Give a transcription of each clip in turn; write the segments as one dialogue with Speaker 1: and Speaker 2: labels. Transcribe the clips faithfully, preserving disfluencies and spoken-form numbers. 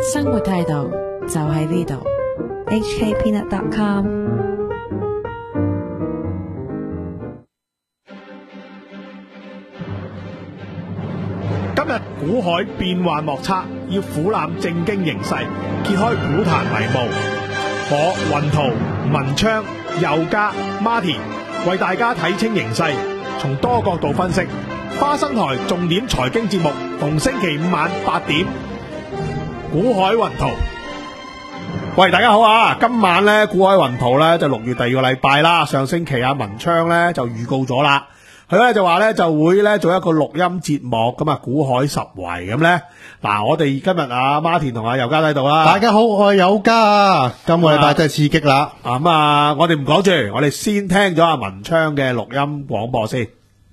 Speaker 1: 生活態度就喺呢度。
Speaker 2: H K peanut dot com。
Speaker 3: 今日股海變幻莫測，要俯瞰政經形勢，揭開股壇迷霧。我雲圖、文昌、佑嘉、Martin 為大家睇清形勢，從多角度分析。花生台重點財經節目，逢星期五晚八點，股海雲圖。喂，大家好啊！今晚咧，股海雲圖咧就六月第二個禮拜啦。上星期阿文昌咧就預告咗啦，佢咧就話咧就會咧做一個錄音節目，咁啊股海十圍咁咧。嗱，我哋今日阿 Martin 同阿佑嘉喺度啦。
Speaker 4: 大家好，我係佑嘉啊！今個禮拜真係刺激啦。
Speaker 3: 咁啊，我哋唔講住，我哋先聽咗阿文昌嘅錄音廣播先。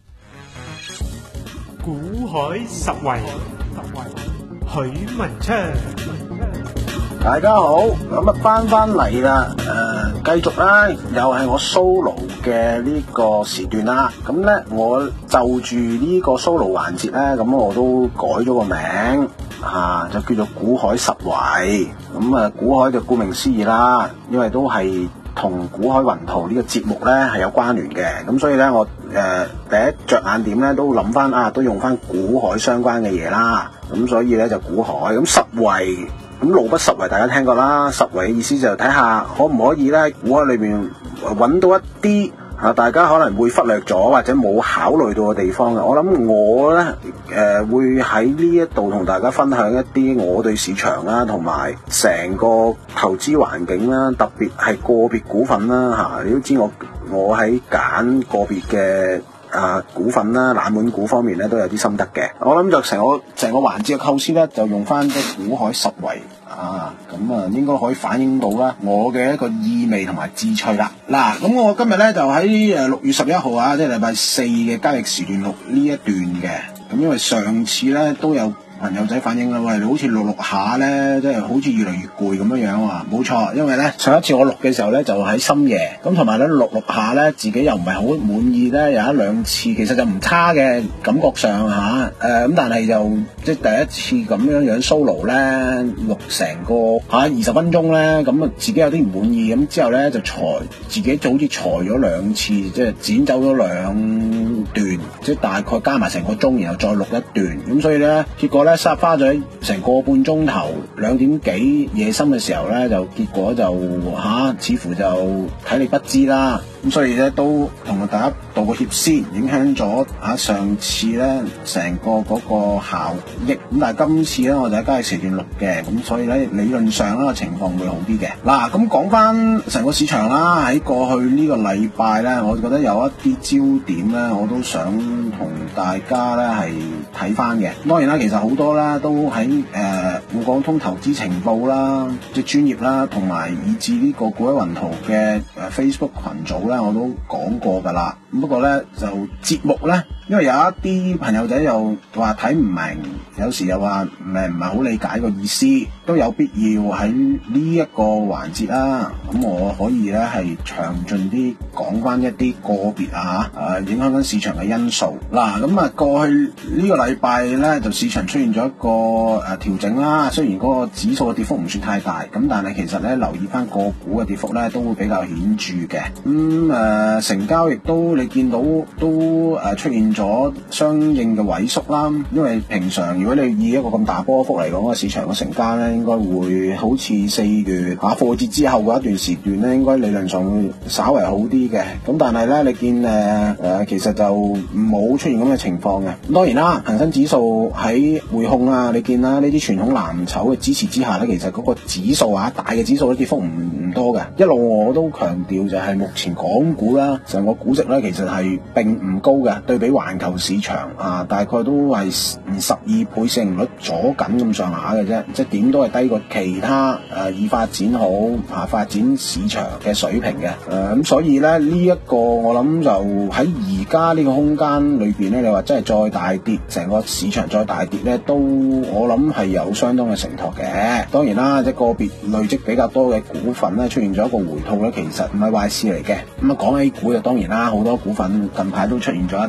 Speaker 5: 股海十圍，許文昌。
Speaker 6: 大家好，咁啊翻翻嚟啦，誒、呃，繼續啦，又係我 solo 嘅呢個時段啦。咁咧，我就住呢個 solo 環節咧，咁我都改咗個名，啊，就叫做股海十圍。咁啊，股海就顧名思義啦，因為都係同股海雲圖呢個節目咧係有關聯嘅。咁所以咧，我誒、呃、第一着眼點咧都諗翻啊，都用翻股海相關嘅嘢啦。咁所以咧就股海咁十圍。咁路不拾遺，大家聽過啦。拾遺嘅意思就睇下可唔可以咧，股海裏邊揾到一啲啊，大家可能會忽略咗或者冇考慮到嘅地方嘅。我諗我咧誒、呃、會喺呢一度同大家分享一啲我對市場啦，同埋成個投資環境啦，特別係個別股份啦嚇、啊。你都知我我喺揀個別嘅啊股份啦、冷門股方面咧都有啲心得嘅。我諗就成個成個環節嘅構思咧，就用翻啲股海十圍。啊，咁啊，應該可以反映到啦，我嘅一個意味同埋志趣啦。嗱，咁我今日咧就喺誒六月十一號啊，即係禮拜四嘅交易時段錄呢一段嘅。咁因為上次咧都有朋友仔反映啦，喂，你好似錄錄下咧，即係好似越嚟越攰咁樣樣啊。冇錯，因為咧上一次我錄嘅時候咧就喺深夜，咁同埋咧錄錄下咧自己又唔係好滿意咧，有一兩次其實就唔差嘅感覺上嚇，誒、啊、咁、呃、但係就即係第一次咁樣樣 solo 咧錄成個嚇二十分鐘咧，咁啊自己有啲唔滿意，咁之後咧就裁自己就好似裁咗兩次，即係剪走咗兩段，即係大概加埋成個鐘，然後再錄一段，咁所以咧結果咧。花花咗成個半鐘頭，兩點幾夜深嘅時候咧，就結果就吓、啊，似乎就體力不支啦。咁所以咧都同大家道個歉先，影響咗吓上次咧成個嗰個效益。咁但係今次咧我就喺交易時段錄嘅，咁所以咧理論上咧個情況會好啲嘅。嗱，咁講翻成個市場啦，喺過去呢個禮拜咧，我覺得有一啲焦點咧，我都想同大家咧係睇翻嘅。當然啦，其實好多咧都喺誒滬港通投資情報啦，即係專業啦，同埋以至呢個股海雲圖嘅誒 Facebook 群組咧，我都講過噶啦。不過咧就節目咧，因為有一啲朋友仔又話睇唔明，有時又話唔係唔係好理解個意思，都有必要喺呢一個環節啦。咁我可以咧係詳盡啲講翻一啲個別啊嚇誒影響緊市場嘅因素。嗱，咁啊過去呢個禮拜咧就市場出現咗一個誒調整啦。雖然嗰個指數嘅跌幅唔算太大，咁但係其實咧留意翻個股嘅跌幅咧都會比較顯著嘅。咁、嗯、誒、呃、成交亦都你見到都誒出現咗相應嘅萎縮啦。因為平常如果你以一個咁大波幅嚟講，個市場嘅成交咧應該會好似四月嚇復活節之後嗰一段時段咧，應該理論上會稍為好啲嘅。咁但係咧你見誒誒、呃、其實就冇出現咁嘅情況嘅。咁當然啦，恒生指數喺匯控啊，你見啦呢啲傳統藍籌嘅支持之下咧，其實嗰個指數啊大嘅指數咧跌幅唔唔多嘅。一路我都強調就係目前港股啦，成個估值咧其實係並唔高嘅，對比環球市場啊，大概都係十二倍市盈率左緊咁上下嘅啫，即係點都係低過其他誒、呃、已發展好啊發展市場嘅水平嘅。誒、呃、咁所以咧呢一、這個我諗就喺而家呢個空間裏邊咧，你話真係再大跌，成個市場再大跌咧，都我諗係有相當嘅承托嘅。當然啦，即係個別累積比較多嘅股份咧出現咗一個回吐咧，其實唔係壞事嚟嘅。咁啊講起股就當然啦，好多股份近排都出現咗一啲負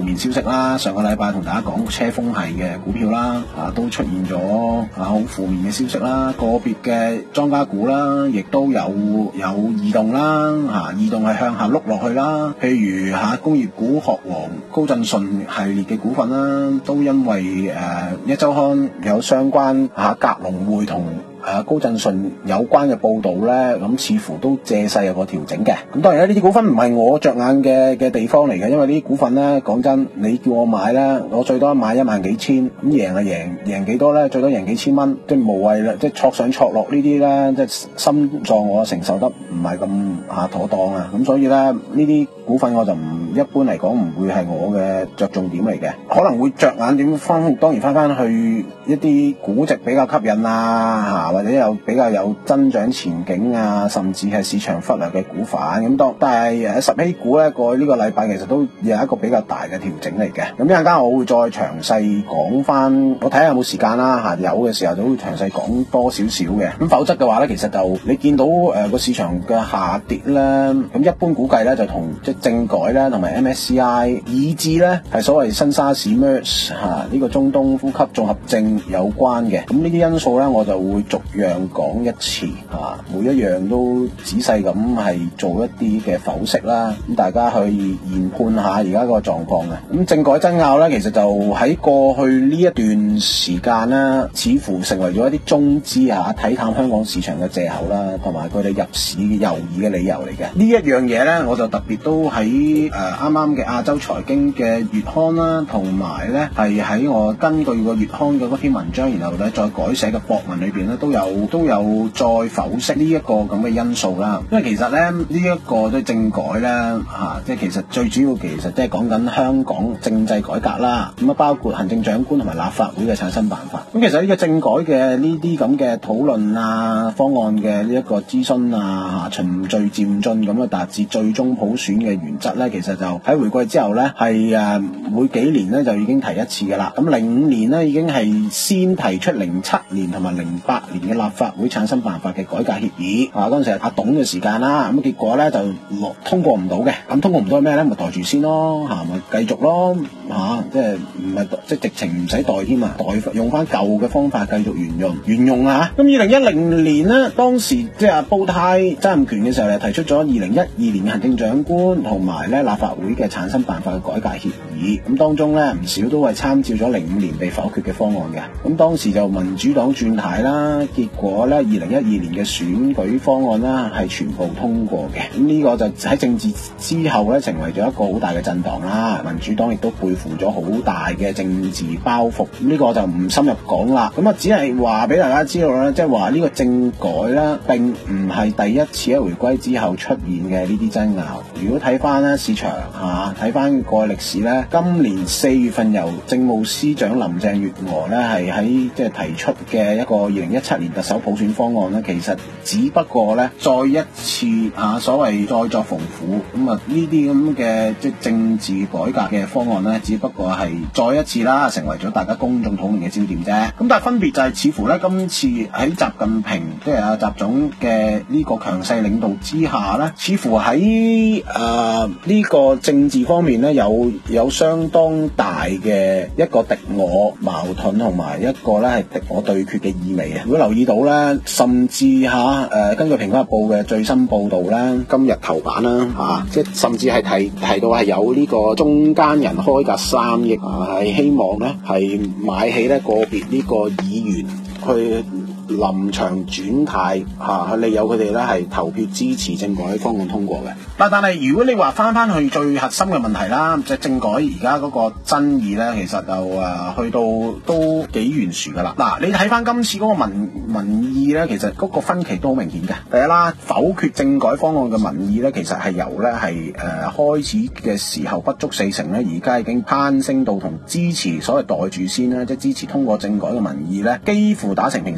Speaker 6: 負面消息啦。上個禮拜同大家講車風系嘅股票啦，啊都出現咗啊好負面嘅消息啦。個別嘅莊家股啦，亦都有有異動啦，嚇異動係向下碌落去啦。譬如嚇工業股殼王高振順系列嘅股份啦，都因為誒、呃、一週刊有相關嚇格隆匯同誒高振順有關嘅報導咧，咁似乎都借勢有個調整嘅。咁當然咧，呢啲股份唔係我着眼嘅嘅地方嚟嘅，因為呢啲股份咧，講真，你叫我買咧，我最多買一萬幾千，咁贏啊贏贏幾多咧？最多贏幾千蚊，即係無謂啦，即係挫上挫落呢啲咧，即係心臟我承受得唔係咁嚇妥當啊。咁所以咧，呢啲股份我就唔一般嚟講唔會係我嘅着重點嚟嘅，可能會着眼點翻，當然翻翻去一啲估值比較吸引啊嚇，或者有比較有增長前景啊，甚至係市場忽略嘅股份咁當。但係誒十 A 股咧，過去呢個禮拜其實都有一個比較大嘅調整嚟嘅。咁一陣間我會再詳細講翻，我睇下有冇時間啦嚇，有嘅時候就會詳細講多少少嘅。咁否則嘅話咧，其實就你見到誒個、呃、市場嘅下跌咧，咁一般估計咧就同即係政改咧同埋 M S C I 以至咧係所謂新沙士 MERS 嚇呢個中東呼吸綜合症有關嘅。咁呢啲因素咧，我就會逐樣講一次嚇，每一樣都仔細咁係做一啲嘅剖析啦。咁大家去研判下而家個狀況嘅。咁政改爭拗咧，其實就喺過去呢一段時間咧，似乎成為咗一啲中資嚇睇淡香港市場嘅藉口啦，同埋佢哋入市猶豫嘅理由嚟嘅。呢一樣嘢咧，我就特別都喺誒啱啱嘅亞洲財經嘅月刊啦，同埋咧係喺我根據個月刊嘅嗰篇文章，然後咧再改寫嘅博文裏邊咧都有都有再剖析呢一個咁嘅因素啦。因為其實咧呢一、這個都政改咧嚇，即、啊、係其實最主要其實即係講緊香港政制改革啦。咁啊包括行政長官同埋立法會嘅產生辦法。咁其實呢個政改嘅呢啲咁嘅討論啊、方案嘅呢一個諮詢啊、循序漸進咁啊達至最終普選嘅原則咧，其實就喺回歸之後咧係誒每幾年咧就已經提一次㗎啦。咁零五年咧已經係先提出零七年同埋零八年嘅立法會產生辦法嘅改革協議啊，嗰陣時係阿董嘅時間啦。咁結果咧就落通過唔到嘅。咁通過唔到係咩咧？咪袋住先咯嚇，咪繼續咯嚇，即係唔係即係直情唔使袋添啊，代用翻舊嘅方法繼續沿用沿用啊。咁二零一零年咧，當時即係阿煲呔責任權嘅時候咧，提出咗二零一二年嘅行政長官同埋咧立法會嘅產生辦法嘅改革協議。咁當中咧唔少都係參照咗零五年被否決嘅方案嘅。咁當時就民主黨轉軚啦，結果咧二零一二年嘅選舉方案啦係全部通過嘅。咁呢個就喺政治之後咧成為咗一個好大嘅震盪啦。民主黨亦都背負咗好大嘅政治包袱。咁呢個就唔深入講啦。咁啊只係話俾大家知道咧，即係話呢個政改咧並唔係第一次喺回歸之後出現嘅呢啲爭拗。如果睇翻咧市場嚇，睇翻過去歷史咧，今年四月份由政務司長林鄭月娥咧係喺即係提出嘅一個二零一七年特首普選方案咧，其實只不過咧再一次啊所謂再作逢苦。咁啊呢啲咁嘅即係政治改革嘅方案咧，只不過係再一次啦，成為咗大家公眾討論嘅焦點啫。咁但係分別就係似乎咧今次喺習近平即係阿習總嘅呢個強勢領導之下咧，似乎喺誒呢個政治方面咧有有相當大嘅一個敵我矛盾同埋一個咧係敵我對決嘅意味啊！如果留意到咧，甚至嚇誒、呃、根據《蘋果日報》嘅最新報導咧，今日頭版啦嚇、啊，即係甚至係提提到係有呢個中間人開價三億啊，係希望咧係買起咧個別呢個議員去臨場轉態嚇，去利誘佢哋咧係投票支持政改方案通過嘅。但但係如果你話翻翻去最核心嘅問題啦，即係政改而家嗰個爭議咧，其實就誒、呃、去到都幾懸殊噶啦。嗱，你睇翻今次嗰個民民意咧，其實嗰個分歧都好明顯嘅。第一啦，否決政改方案嘅民意咧，其實係由咧係誒開始嘅時候不足四成咧，而家已經攀升到同支持所謂袋住先啦，即係支持通過政改嘅民意咧，幾乎打成平手啦。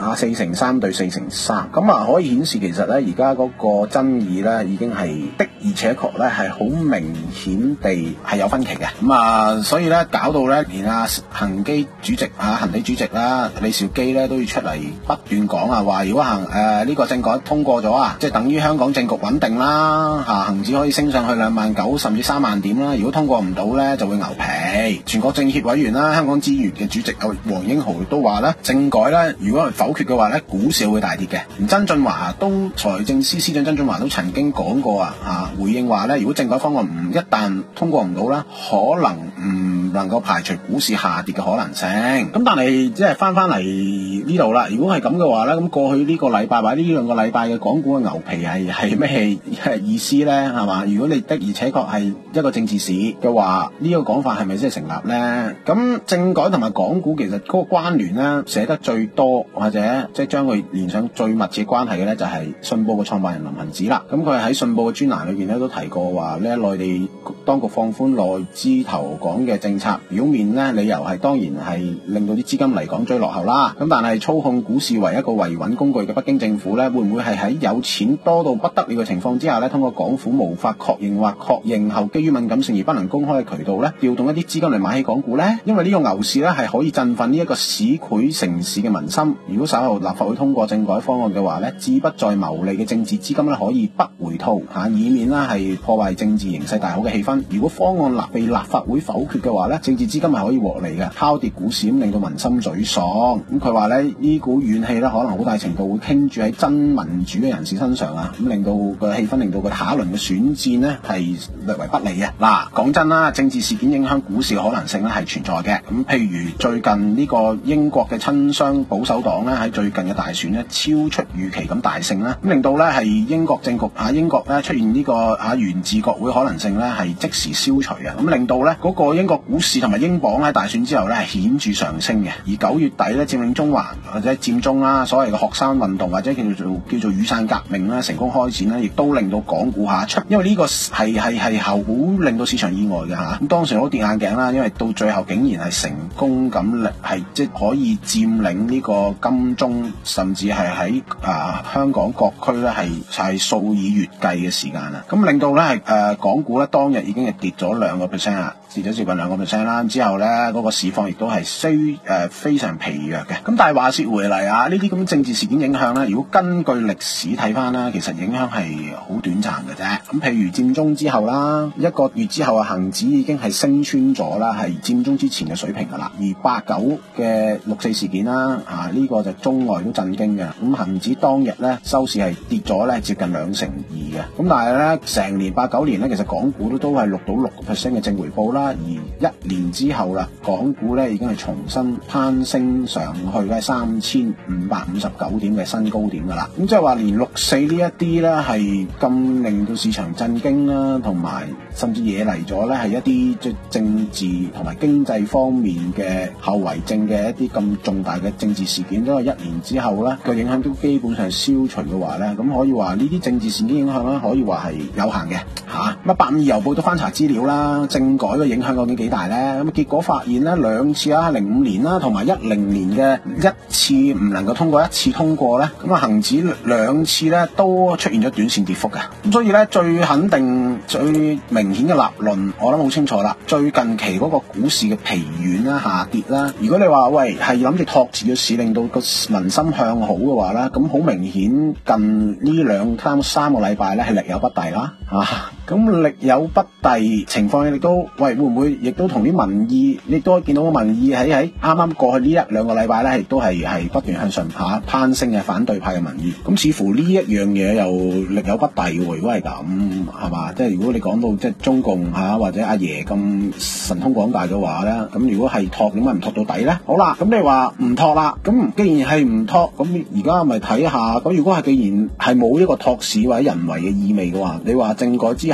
Speaker 6: 啊，四成三對四成三，咁啊可以顯示其實咧而家嗰個爭議咧已經係的而且確咧係好明顯地係有分歧嘅，咁啊所以咧搞到咧連啊恒基主席啊恒地主席啦李兆基咧都要出嚟不斷講啊，話如果行誒呢個政改通過咗啊，即係等於香港政局穩定啦，嚇恒指可以升上去兩萬九甚至三萬點啦。如果通過唔到咧，就會牛皮。全國政協委員啦，香港資源嘅主席啊黃英豪亦都話咧，政改咧如果係否決嘅話咧，股市會大跌嘅。而曾俊華都財政司司長曾俊華都曾經講過啊，啊回應話咧，如果政改方案唔一旦通過唔到啦，可能唔能夠排除股市下跌嘅可能性。咁但係即係翻翻嚟呢度啦，如果係咁嘅話咧，咁過去呢個禮拜或者呢兩個禮拜嘅港股嘅牛皮係係咩意思咧？係嘛？如果你的而且確係一個政治市嘅話，呢、這個講法係咪真係成立咧？咁政改同埋港股其實嗰個關聯咧寫得最多或者即係將佢連上最密切關係嘅咧，就係信報嘅創辦人林行止啦。咁佢喺信報嘅專欄裏邊咧都提過話咧，內地當局放寬內資投港嘅政策，表面咧理由係當然係令到啲資金嚟港追落後啦。咁但係操控股市為一個維穩工具嘅北京政府咧，會唔會係喺有錢多到不得了嘅情況之下咧，通過港府無法確認或確認後基於敏感性而不能公開嘅渠道咧，調動一啲資金嚟買起港股咧？因為呢個牛市咧係可以振奮呢一個市儈城市嘅民心。如果稍後立法會通過政改方案嘅話咧，志不在牟利嘅政治資金咧可以不回吐嚇，以免啦係破壞政治形勢大好嘅氣氛。如果方案立被立法會否決嘅話咧，政治資金係可以獲利嘅，拋跌股市咁令到民心沮喪。咁佢話咧呢股怨氣咧可能好大程度會傾住喺真民主嘅人士身上啊，咁令到個氣氛，令到佢下一輪嘅選戰呢係略為不利嘅。嗱，講真啦，政治事件影響股市嘅可能性咧係存在嘅。咁譬如最近呢個英國嘅親商保守黨咧喺最近嘅大選咧超出預期咁大勝啦，咁令到咧係英國政局啊英國咧出現呢個啊懸置國會可能性咧係即時消除啊，咁令到咧嗰個英國股市同埋英鎊喺大選之後咧係顯著上升嘅。而九月底咧佔領中環或者佔中啦，所謂嘅學生運動或者叫做叫做雨傘革命啦成功開展咧，亦都令到港股下出，因為呢個係係係後好令到市場意外嘅嚇。咁當時我跌眼鏡啦，因為到最後竟然係成功咁係即係可以佔領呢個金鐘，甚至係喺啊香港各區咧係係數以月計嘅時間啦。咁令到咧係誒港股咧當日已經係跌咗兩個 percent 啦，跌咗接近兩個 percent 啦。之後咧嗰、那個市況亦都係雖誒非常疲弱嘅。咁但係話說回嚟啊，呢啲咁政治事件影響咧，如果根據歷史睇翻啦，其實影響係好短暫嘅啫。咁譬如佔中之後啦，一個月之後啊，恒指已經係升穿咗啦，係佔中之前嘅水平噶啦。而八九嘅六四事件啦，啊呢、這個就中外都震驚嘅。咁恒指當日咧收市係跌咗咧接近兩成二嘅。咁但係咧成年八九年咧，其實港股都都係錄到六個 percent 嘅正回報啦。而一年之後啦，港股咧已經係重新攀升上去咧三千五百五十九點嘅新高點噶啦。咁即係話連六四呢一啲咧係咁令到市場震驚啦，同埋甚至惹嚟咗咧係一啲即係政治同埋經濟方面嘅後遺症嘅一啲咁重大嘅政治事件，都係一年之後咧個影響都基本上消除嘅話咧，咁可以話呢啲政治事件影響咧可以話係有限嘅嚇。咁啊，八五二郵報都翻查資料啦，政改嘅影響究竟幾大咧？咁結果發現咧兩次啊，零五年啦同埋一零年嘅一次唔能夠通過，一次通過咧，咁啊恆指兩次咧都出現咗短線跌幅嘅。咁所以咧最肯定、最明顯嘅立論，我諗好清楚啦。最近期嗰個股市嘅疲軟啦、下跌啦，如果你話喂係諗住托住個市，令到個民心向好嘅話咧，咁好明顯近呢兩三三個禮拜咧係力有不逮啦，啊！咁力有不逮情況，亦都喂會唔會亦都同啲民意，你都見到個民意喺喺啱啱過去呢一兩個禮拜咧，亦都係係不斷向上爬攀升嘅反對派嘅民意。咁似乎呢一樣嘢又力有不逮喎。如果係咁係嘛，即係如果你講到即係中共嚇、啊、或者阿爺咁神通廣大嘅話咧，咁如果係托點解唔托到底咧？好啦，咁你話唔托啦，咁既然係唔托，咁而家咪睇下，咁如果係既然係冇一個托市或者人為嘅意味嘅話，你話政改之後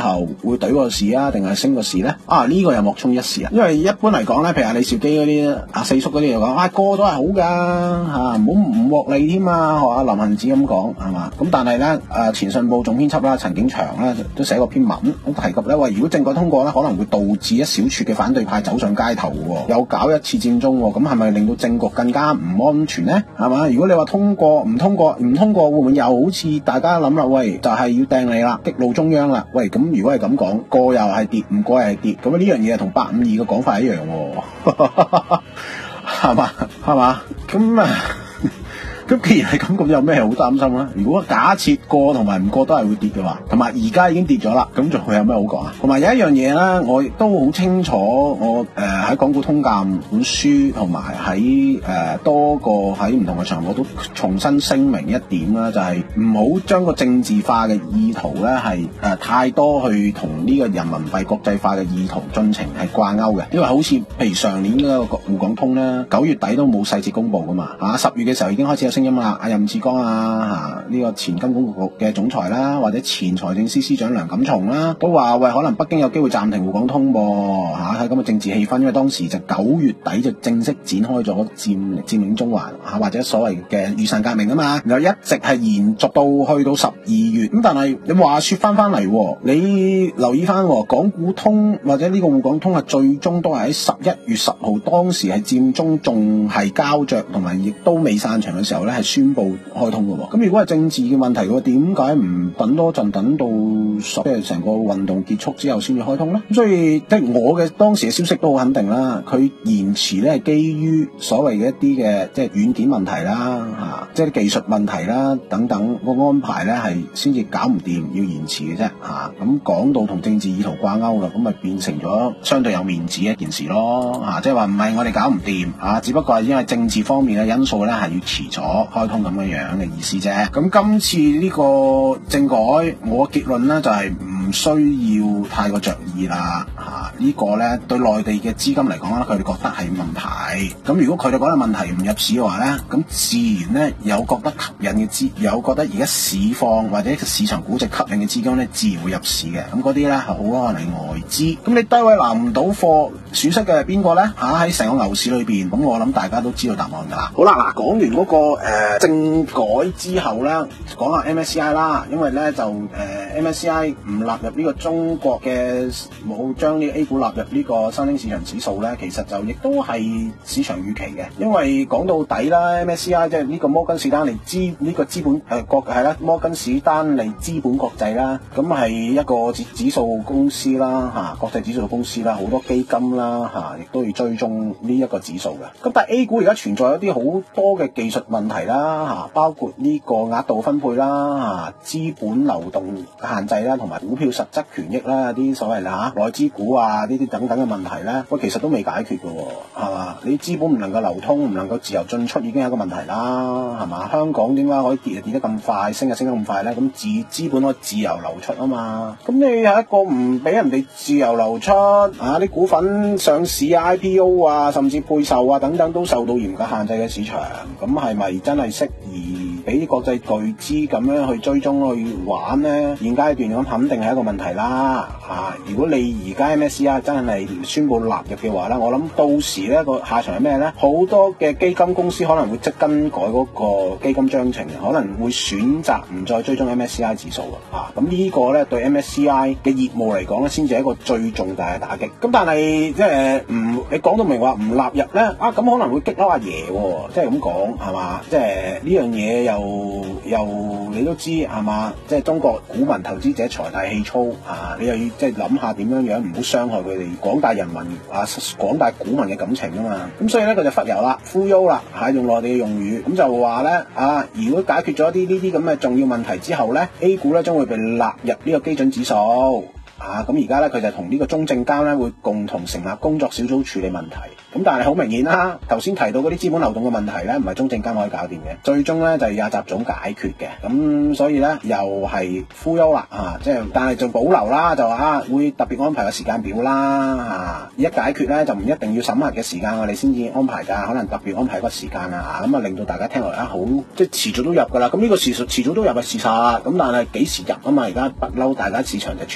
Speaker 6: 後會懟個市啊，定係升個市咧？啊呢、這個又莫衷一是啊！因為一般嚟講咧，譬如阿李兆基嗰啲阿四叔嗰啲又講，啊個個都係好㗎嚇，唔好唔獲利添啊！學阿林行止咁講係嘛？咁但係咧誒前信報總編輯啦陳景祥咧都寫過篇文咁提及咧話，如果政改通過咧，可能會導致一小撮嘅反對派走上街頭喎，又搞一次佔中喎，咁係咪令到政局更加唔安全咧？係嘛？如果你話通過唔通過唔通過，會唔會又好似大家諗啦？喂，就係、是、要掟你啦，激怒中央啦！喂，咁如果係咁講，過又係跌，唔過又係跌，咁呢樣嘢同八五二嘅講法一樣喎，係嘛係嘛？咁啊。咁既然係咁，咁有咩好擔心咧？如果假設過同埋唔過都係會跌嘅話，同埋而家已經跌咗啦，咁仲會有咩好講啊？同埋有一樣嘢咧，我亦都好清楚，我誒喺、呃、港股通鑑本書同埋喺誒多個喺唔同嘅場合都重新聲明一點啦，就係唔好將個政治化嘅意圖咧係誒太多去同呢個人民幣國際化嘅意圖進程係掛鈎嘅，因為好似譬如上年嗰個滬港通咧，九月底都冇細節公佈噶嘛，嚇十月嘅時候已經開始有聲音啦，阿任志剛啊，嚇呢個前金管局嘅總裁啦，或者前財政司司長梁錦松啦，都話喂，可能北京有機會暫停滬港通噃，嚇喺咁嘅政治氣氛，因為當時就九月底就正式展開咗佔佔領中環嚇，或者所謂嘅雨傘革命啊嘛，然後一直係延續到去到十二月，咁但係你話説翻翻嚟，你留意翻港股通或者呢個滬港通係最終都係喺十一月十號，當時係佔中仲係膠着同埋亦都未散場嘅時候咧，係宣布開通嘅喎。咁如果係政治嘅問題嘅話，點解唔等多陣，等到十即係成個運動結束之後先至開通咧？咁所以即係我嘅當時嘅消息都好肯定啦，佢延遲咧係基於所謂嘅一啲嘅即係軟件問題啦，嚇，即係技術問題啦等等個安排咧係先至搞唔掂，要延遲嘅啫嚇。咁講到同政治意圖掛鈎啦，咁咪變成咗相對有面子一件事咯嚇，即係話唔係我哋搞唔掂嚇，只不過係因為政治方面嘅因素咧係要遲咗開通咁樣樣嘅意思啫。咁今次呢個政改，我結論咧就係唔需要太過着意啦嚇。呢個咧對內地嘅資金嚟講咧，佢哋覺得係問題。咁如果佢哋覺得問題唔入市嘅話咧，咁自然咧有覺得吸引嘅資，有覺得而家市況或者市場估值吸引嘅資金咧，自然會入市嘅。咁嗰啲咧係好可能係外資。咁你低位拿唔到貨，損失嘅係邊個咧？嚇，喺成個牛市裏邊，咁我諗大家都知道答案㗎啦。好啦，嗱講完嗰、那個誒、呃、政改之後咧，講下 M S C I 啦，因為咧就誒、呃、M S C I 唔納入呢個中國嘅，冇將呢 A 股納入呢個新興市場指數咧，其實就亦都係市場預期嘅。因為講到底啦 ，M S C I 即係呢個摩根士丹利資呢個資本誒、呃、國係啦，摩根士丹利資本國際啦，咁係一個指指數公司啦嚇、啊，國際指數公司啦，好多基金啦嚇，亦、啊、都要追蹤呢一個指數嘅。咁但係 A 股而家存在一啲好多嘅技術問題啦嚇，包括呢個額度分配啦嚇，資本流動限制啦，同埋股票實質權益啦，啲所謂啦嚇內資股啊呢啲等等嘅問題咧，喂其實都未解決嘅喎，係嘛？你資本唔能夠流通，唔能夠自由進出，已經係一個問題啦，係嘛？香港點解可以跌跌得咁快，升就升得咁快咧？咁自資本可以自由流出啊嘛，咁你係一個唔俾人哋自由流出啊，啲股份上市啊、I P O 啊，甚至配售啊等等都受到嚴格限制嘅市場，咁係咪真係適宜俾啲國際巨資咁樣去追蹤去玩呢？現階段咁肯定係一個問題啦嚇、啊。如果你而家 M S C I 真係宣布納入嘅話咧，我諗到時咧個下場係咩咧？好多嘅基金公司可能會即更改嗰個基金章程，可能會選擇唔再追蹤 M S C I 指數啊。咁呢個咧對 M S C I 嘅業務嚟講咧，先至係一個最重大嘅打擊。咁但係即係唔你講到明話唔納入咧啊，咁可能會激嬲阿爺喎，即係咁講係嘛？即係呢樣嘢又又你都知係嘛？即係中國股民投資者財大氣粗啊！你又要即係諗下點樣樣唔好傷害佢哋廣大人民啊、廣大股民嘅感情啊嘛。咁所以咧佢就忽悠啦、忽悠啦，係用內地嘅用語，咁就話咧啊，如果解決咗啲呢啲咁嘅重要問題之後咧 ，A 股咧將會被納入呢個基準指數。啊，咁而家咧佢就同呢個中證監咧會共同成立工作小組處理問題。咁但係好明顯啦，頭先提到嗰啲資本流動嘅問題咧，唔係中證監可以搞掂嘅，最終咧就係廿集總解決嘅。咁所以咧又係忽悠啦，啊，即係但係就保留啦，就話啊會特別安排個時間表啦，啊，一解決咧就唔一定要審核嘅時間我哋先至安排㗎，可能特別安排個時間啊，咁啊令到大家聽落啊好，即係遲早都入㗎啦。咁呢個事實遲早都入嘅事實，咁但係幾時入啊嘛？而家不嬲，大家市場就傳出緊呢樣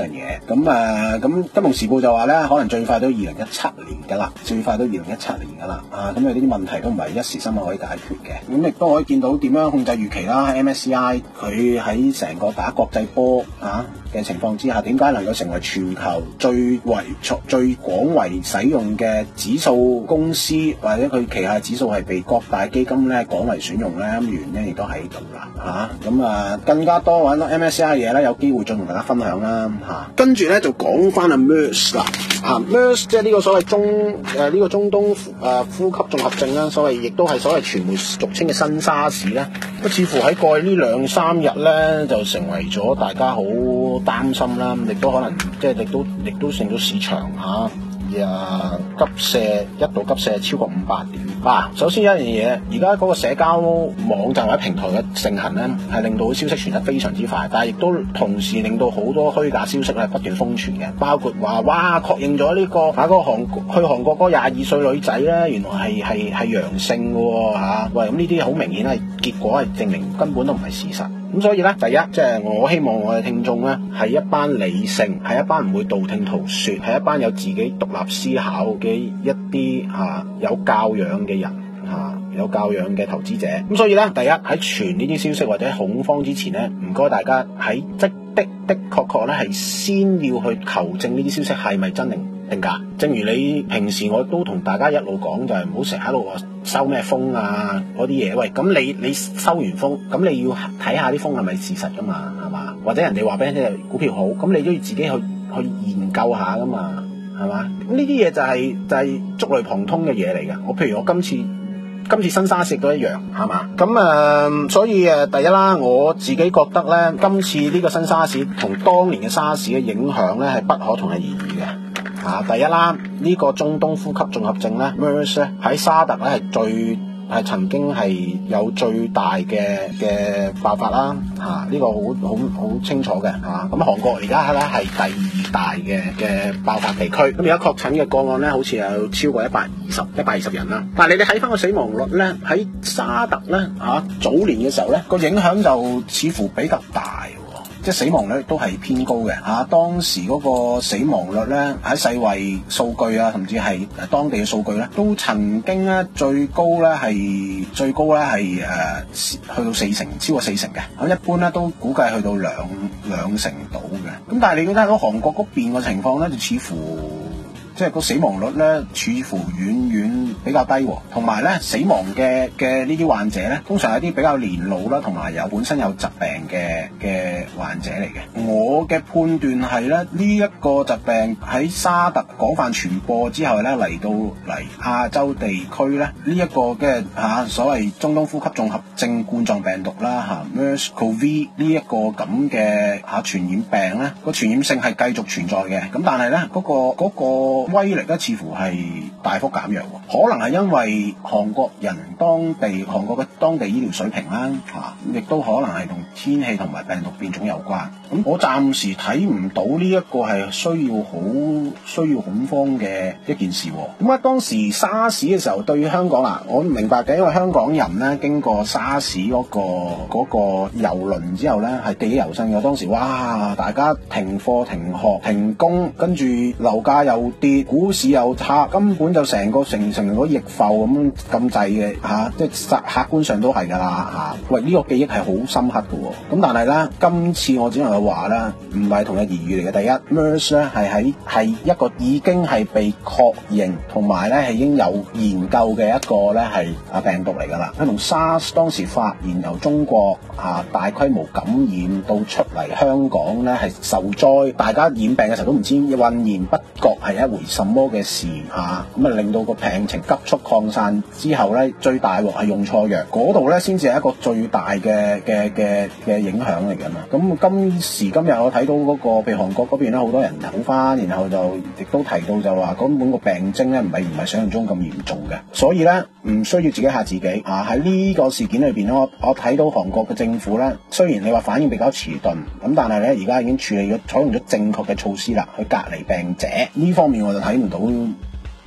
Speaker 6: 樣嘢。咁誒咁《金融時報》就話咧，可能最快都二零一七年㗎啦，最快都二零一七年㗎啦。啊，咁有啲問題都唔係一時三刻可以解決嘅。咁亦都可以見到點樣控制預期啦。喺 M S C I 佢喺成個打國際波啊嘅情況之下，點解能夠成為全球最為最廣為使用嘅指數公司，或者佢旗下指數係被各大基金咧廣為選用咧？咁原因亦都喺度啦嚇。咁啊，更加多揾到 M S C I 嘅嘢咧，有機會再同大家分享啦嚇。跟住咧就講翻阿 MERS 啦嚇 ，MERS 即係呢個所謂中誒呢、呃這個中東誒、呃、呼吸綜合症啦，所謂亦都係所謂傳媒俗稱嘅新沙士咧，咁似乎喺過去呢兩三日咧就成為咗大家好擔心啦，亦都可能即係亦都亦都令到市場嚇。啊！急瀉一度急瀉超過五百點。嗱、啊，首先有一樣嘢，而家嗰個社交網站或者平台嘅盛行咧，係令到消息傳得非常之快，但係亦都同時令到好多虛假消息咧不斷瘋傳嘅，包括話哇確認咗呢、這個喺、啊那個韓去韓國嗰廿二歲女仔咧，原來係係係陽性嘅喎嚇。喂，咁呢啲好明顯係結果係證明根本都唔係事實。咁所以咧，第一即係、就是、我希望我嘅聽眾咧係一班理性，係一班唔會道聽途說，係一班有自己獨立思考嘅一啲嚇、啊、有教養嘅人嚇、啊，有教養嘅投資者。咁所以咧，第一喺傳呢啲消息或者恐慌之前咧，唔該大家喺即的的確確咧係先要去求證呢啲消息係咪真定定假。正如你平時我都同大家一路講，就係唔好成日喺度話收咩風啊嗰啲嘢。喂，咁你你收完風，咁你要睇下啲風係咪事實噶嘛，係嘛？或者人哋話俾你聽股票好，咁你都要自己去去研究下噶嘛，係嘛？咁呢啲嘢就係就係觸類旁通嘅嘢嚟㗎。我譬如我今次今次新沙士都一樣，係嘛？咁誒、呃，所以誒，第一啦，我自己覺得咧，今次呢個新沙士同當年嘅沙士嘅影響咧係不可同日而語嘅。啊，第一啦，呢、這個中東呼吸綜合症咧 MERS 咧喺沙特咧係最係曾經係有最大嘅嘅爆發啦，嚇、啊、呢、這個好好好清楚嘅嚇。咁、啊、韓國而家咧係第二大嘅嘅爆發地區，咁而家確診嘅個案咧好似有超過一百二十一百二十人啦。但係你哋睇翻個死亡率咧，喺沙特咧嚇、啊、早年嘅時候咧個影響就似乎比較大。即係死亡率都係偏高嘅嚇、啊，當時嗰個死亡率咧喺世衛數據啊，甚至係當地嘅數據咧，都曾經咧最高咧係最高咧係誒去到四成，超過四成嘅。咁一般咧都估計去到兩兩成度嘅。咁但係你睇到韓國嗰邊嘅情況咧，就似乎即係個死亡率咧，似乎遠遠比較低喎。同埋咧，死亡嘅嘅呢啲患者咧，通常係啲比較年老啦，同埋有本身有疾病嘅嘅患者嚟嘅。我嘅判斷係咧，呢、這、一個疾病喺沙特廣泛傳播之後咧，嚟到嚟亞洲地區咧，呢、這、一個嘅嚇、啊、所謂中東呼吸綜合症冠狀病毒啦嚇 MERS-CoV 呢一個咁嘅嚇傳染病咧，個傳染性係繼續存在嘅。咁但係咧嗰個嗰個。那個威力咧似乎係大幅減弱喎，可能係因為韓國人當地韓國嘅當地醫療水平啦，嚇，亦都可能係同天氣同埋病毒變種有關。咁我暫時睇唔到呢一個係需要好需要恐慌嘅一件事喎。咁啊，當時沙士嘅時候對於香港啦，我唔明白嘅，因為香港人咧經過沙士嗰個嗰個遊輪之後咧係記憶猶新嘅。當時哇，大家停課停學停工，跟住樓價又跌，股市又差，根本就成個成成個逆浮咁咁滯嘅嚇，即係客觀上都係㗎啦嚇。喂，呢、這個記憶係好深刻嘅喎。咁但係咧，今次我只能夠話咧，唔係同日而語嚟嘅。第一 MERS 咧係喺係一個已經係被確認同埋咧係已經有研究嘅一個咧係啊病毒嚟㗎啦。佢同 SARS 當時發現由中國啊大規模感染到出嚟香港咧係受災，大家染病嘅時候都唔知渾然不覺係一回什麼嘅事嚇，咁啊令到個病情急速擴散之後咧，最大鑊係用錯藥，嗰度咧先至係一個最大嘅嘅嘅嘅影響嚟㗎嘛。咁今時今日我睇到嗰個譬如韓國嗰邊咧，好多人好翻，然後就亦都提到就話根本個病徵咧唔係唔係想象中咁嚴重嘅，所以咧唔需要自己嚇自己啊。喺呢個事件裏邊咧，我我睇到韓國嘅政府咧，雖然你話反應比較遲鈍，咁但係咧而家已經處理咗採用咗正確嘅措施啦，去隔離病者呢方面我就睇唔到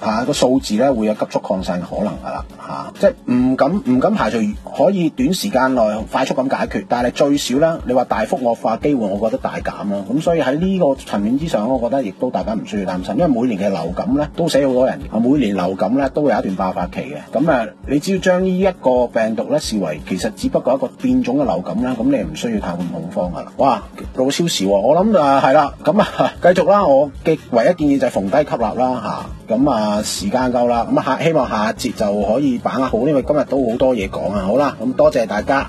Speaker 6: 嚇個數字咧會有急速擴散嘅可能㗎啦嚇，即係唔敢唔敢排除可以短時間內快速咁解決，但係最少咧，你話大幅惡化機會，我覺得大減咯。咁所以喺呢個層面之上，我覺得亦都大家唔需要擔心，因為每年嘅流感咧都死好多人，啊每年流感咧都會有一段爆發期嘅。咁啊，你只要將呢一個病毒咧視為其實只不過一個變種嘅流感啦，咁你唔需要太咁恐慌㗎啦。哇，老超時喎，我諗啊係啦，咁啊繼續啦，我嘅唯一建議就係逢低吸納啦嚇，咁啊時間夠啦，咁啊下希望下一節就可以把握好，因為今日都好多嘢講啊。好啦，咁多謝大家。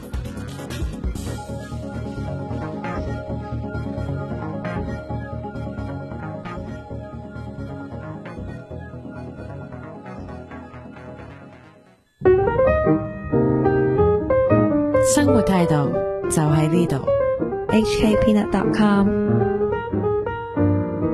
Speaker 1: 生活態度就喺呢度。
Speaker 2: H K Peanut dot com